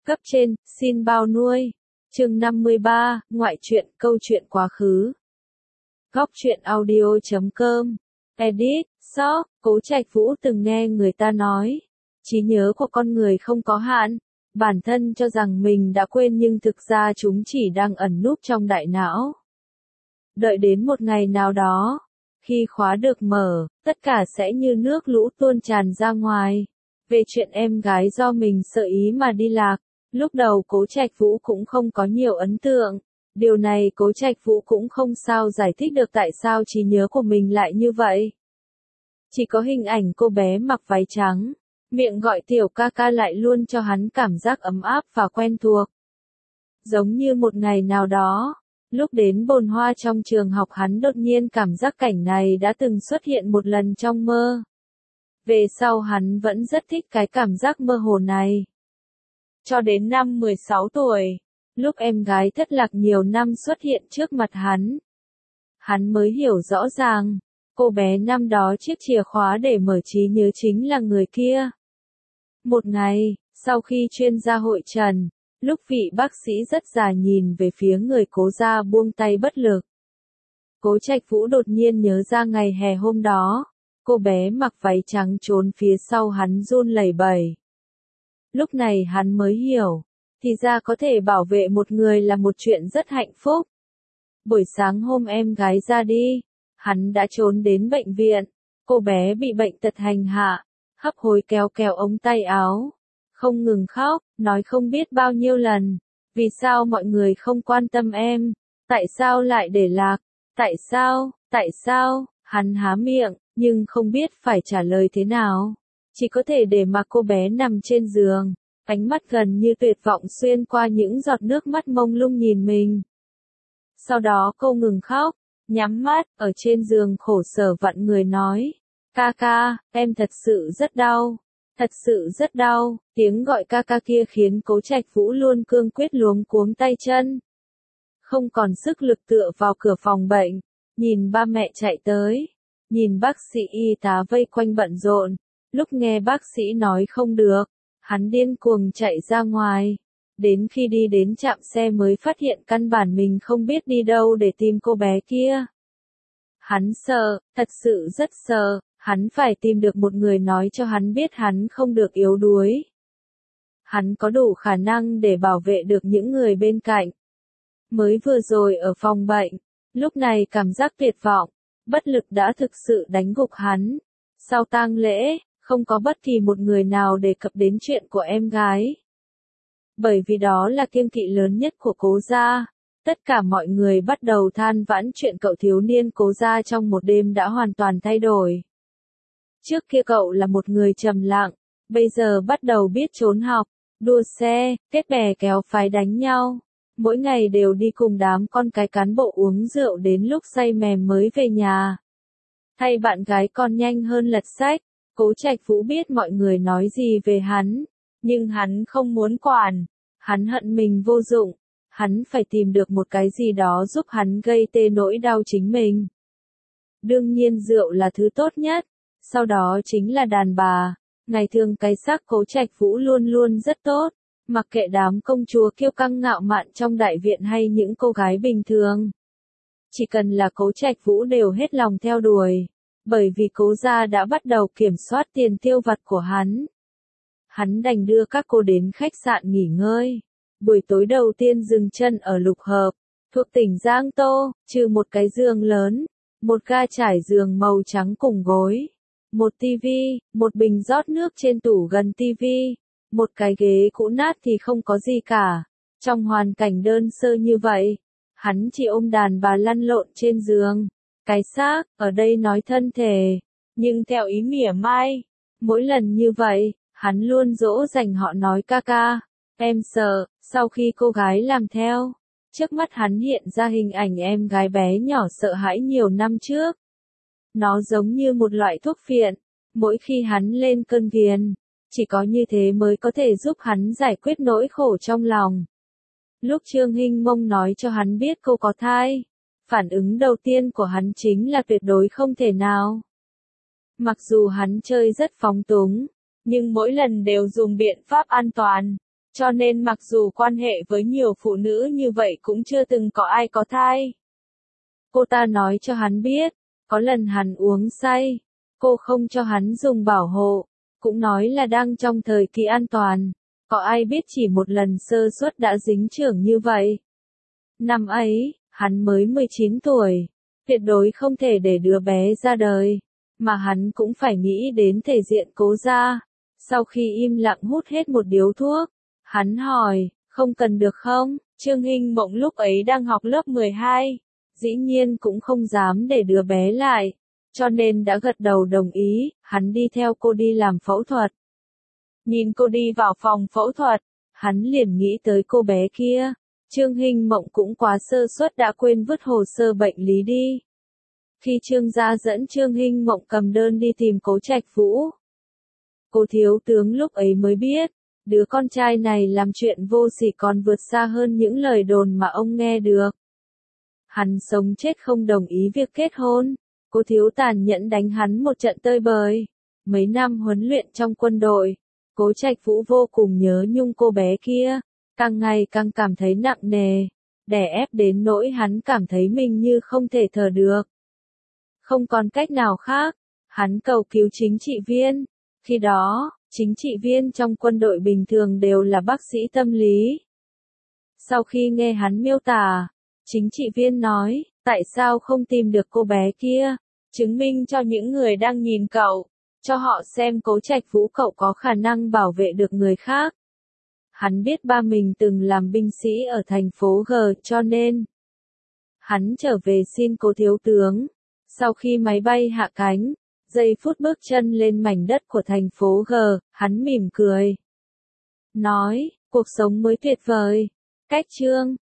Cấp trên, xin bao nuôi. Chương 53, ngoại truyện, câu chuyện quá khứ. Góc truyện audio.com. Edit, shop, Cố Trạch Vũ từng nghe người ta nói, trí nhớ của con người không có hạn, bản thân cho rằng mình đã quên nhưng thực ra chúng chỉ đang ẩn núp trong đại não. Đợi đến một ngày nào đó, khi khóa được mở, tất cả sẽ như nước lũ tuôn tràn ra ngoài. Về chuyện em gái do mình sợ ý mà đi lạc, lúc đầu Cố Trạch Vũ cũng không có nhiều ấn tượng. Điều này Cố Trạch Vũ cũng không sao giải thích được tại sao trí nhớ của mình lại như vậy. Chỉ có hình ảnh cô bé mặc váy trắng, miệng gọi tiểu ca ca lại luôn cho hắn cảm giác ấm áp và quen thuộc. Giống như một ngày nào đó, lúc đến bồn hoa trong trường học hắn đột nhiên cảm giác cảnh này đã từng xuất hiện một lần trong mơ. Về sau hắn vẫn rất thích cái cảm giác mơ hồ này. Cho đến năm 16 tuổi, lúc em gái thất lạc nhiều năm xuất hiện trước mặt hắn mới hiểu rõ ràng, cô bé năm đó chiếc chìa khóa để mở trí nhớ chính là người kia. Một ngày, sau khi chuyên gia hội trần, lúc vị bác sĩ rất già nhìn về phía người Cố gia buông tay bất lực. Cố Trạch Vũ đột nhiên nhớ ra ngày hè hôm đó, cô bé mặc váy trắng trốn phía sau hắn run lẩy bẩy. Lúc này hắn mới hiểu, thì ra có thể bảo vệ một người là một chuyện rất hạnh phúc. Buổi sáng hôm em gái ra đi, hắn đã trốn đến bệnh viện, cô bé bị bệnh tật hành hạ, hấp hối kéo kéo ống tay áo, không ngừng khóc, nói không biết bao nhiêu lần, vì sao mọi người không quan tâm em, tại sao lại để lạc, tại sao, hắn há miệng, nhưng không biết phải trả lời thế nào, chỉ có thể để mặc cô bé nằm trên giường, ánh mắt gần như tuyệt vọng xuyên qua những giọt nước mắt mông lung nhìn mình. Sau đó cô ngừng khóc, nhắm mắt, ở trên giường khổ sở vặn người nói, ca ca, em thật sự rất đau, tiếng gọi ca ca kia khiến Cố Trạch Vũ luôn cương quyết luống cuống tay chân. Không còn sức lực tựa vào cửa phòng bệnh, nhìn ba mẹ chạy tới, nhìn bác sĩ y tá vây quanh bận rộn, lúc nghe bác sĩ nói không được, hắn điên cuồng chạy ra ngoài. Đến khi đi đến trạm xe mới phát hiện căn bản mình không biết đi đâu để tìm cô bé kia. Hắn sợ, thật sự rất sợ, hắn phải tìm được một người nói cho hắn biết hắn không được yếu đuối. Hắn có đủ khả năng để bảo vệ được những người bên cạnh. Mới vừa rồi ở phòng bệnh, lúc này cảm giác tuyệt vọng, bất lực đã thực sự đánh gục hắn. Sau tang lễ, không có bất kỳ một người nào đề cập đến chuyện của em gái. Bởi vì đó là kiêng kỵ lớn nhất của Cố gia, tất cả mọi người bắt đầu than vãn chuyện cậu thiếu niên Cố gia trong một đêm đã hoàn toàn thay đổi. Trước kia cậu là một người trầm lặng, bây giờ bắt đầu biết trốn học, đua xe, kết bè kéo phái đánh nhau. Mỗi ngày đều đi cùng đám con cái cán bộ uống rượu đến lúc say mềm mới về nhà. Thay bạn gái còn nhanh hơn lật sách, Cố Trạch Vũ biết mọi người nói gì về hắn, nhưng hắn không muốn quản, hắn hận mình vô dụng, hắn phải tìm được một cái gì đó giúp hắn gây tê nỗi đau chính mình. Đương nhiên rượu là thứ tốt nhất, sau đó chính là đàn bà, ngày thường cái xác Cố Trạch Vũ luôn luôn rất tốt. Mặc kệ đám công chúa kiêu căng ngạo mạn trong đại viện hay những cô gái bình thường. Chỉ cần là Cố Trạch Vũ đều hết lòng theo đuổi. Bởi vì Cố gia đã bắt đầu kiểm soát tiền tiêu vặt của hắn. Hắn đành đưa các cô đến khách sạn nghỉ ngơi. Buổi tối đầu tiên dừng chân ở Lục Hợp, thuộc tỉnh Giang Tô, trừ một cái giường lớn, một ga trải giường màu trắng cùng gối, một tivi, một bình rót nước trên tủ gần tivi. Một cái ghế cũ nát thì không có gì cả. Trong hoàn cảnh đơn sơ như vậy, hắn chỉ ôm đàn bà lăn lộn trên giường. Cái xác, ở đây nói thân thể, nhưng theo ý mỉa mai. Mỗi lần như vậy, hắn luôn dỗ dành họ nói ca ca, em sợ. Sau khi cô gái làm theo, trước mắt hắn hiện ra hình ảnh em gái bé nhỏ sợ hãi nhiều năm trước. Nó giống như một loại thuốc phiện, mỗi khi hắn lên cơn ghiền. Chỉ có như thế mới có thể giúp hắn giải quyết nỗi khổ trong lòng. Lúc Trương Hinh Mông nói cho hắn biết cô có thai, phản ứng đầu tiên của hắn chính là tuyệt đối không thể nào. Mặc dù hắn chơi rất phóng túng, nhưng mỗi lần đều dùng biện pháp an toàn. Cho nên mặc dù quan hệ với nhiều phụ nữ như vậy cũng chưa từng có ai có thai. Cô ta nói cho hắn biết, có lần hắn uống say, cô không cho hắn dùng bảo hộ, cũng nói là đang trong thời kỳ an toàn. Có ai biết chỉ một lần sơ suất đã dính chưởng như vậy. Năm ấy, hắn mới 19 tuổi, tuyệt đối không thể để đứa bé ra đời, mà hắn cũng phải nghĩ đến thể diện Cố gia. Sau khi im lặng hút hết một điếu thuốc, hắn hỏi, không cần được không? Trương Hinh Mộng lúc ấy đang học lớp 12, dĩ nhiên cũng không dám để đứa bé lại, cho nên đã gật đầu đồng ý, hắn đi theo cô đi làm phẫu thuật. Nhìn cô đi vào phòng phẫu thuật, hắn liền nghĩ tới cô bé kia. Trương Hinh Mộng cũng quá sơ suất đã quên vứt hồ sơ bệnh lý đi. Khi Trương gia dẫn Trương Hinh Mộng cầm đơn đi tìm Cố Trạch Vũ, Cố thiếu tướng lúc ấy mới biết, đứa con trai này làm chuyện vô sỉ còn vượt xa hơn những lời đồn mà ông nghe được. Hắn sống chết không đồng ý việc kết hôn, Cố thiếu tàn nhẫn đánh hắn một trận tơi bời. Mấy năm huấn luyện trong quân đội, Cố Trạch Vũ vô cùng nhớ nhung cô bé kia, càng ngày càng cảm thấy nặng nề, đè ép đến nỗi hắn cảm thấy mình như không thể thở được. Không còn cách nào khác, hắn cầu cứu chính trị viên. Khi đó, chính trị viên trong quân đội bình thường đều là bác sĩ tâm lý. Sau khi nghe hắn miêu tả, chính trị viên nói, tại sao không tìm được cô bé kia, chứng minh cho những người đang nhìn cậu, cho họ xem Cố Trạch Vũ cậu có khả năng bảo vệ được người khác. Hắn biết ba mình từng làm binh sĩ ở thành phố G cho nên hắn trở về xin Cố thiếu tướng. Sau khi máy bay hạ cánh, giây phút bước chân lên mảnh đất của thành phố G, hắn mỉm cười. Nói, cuộc sống mới tuyệt vời. Cách Trương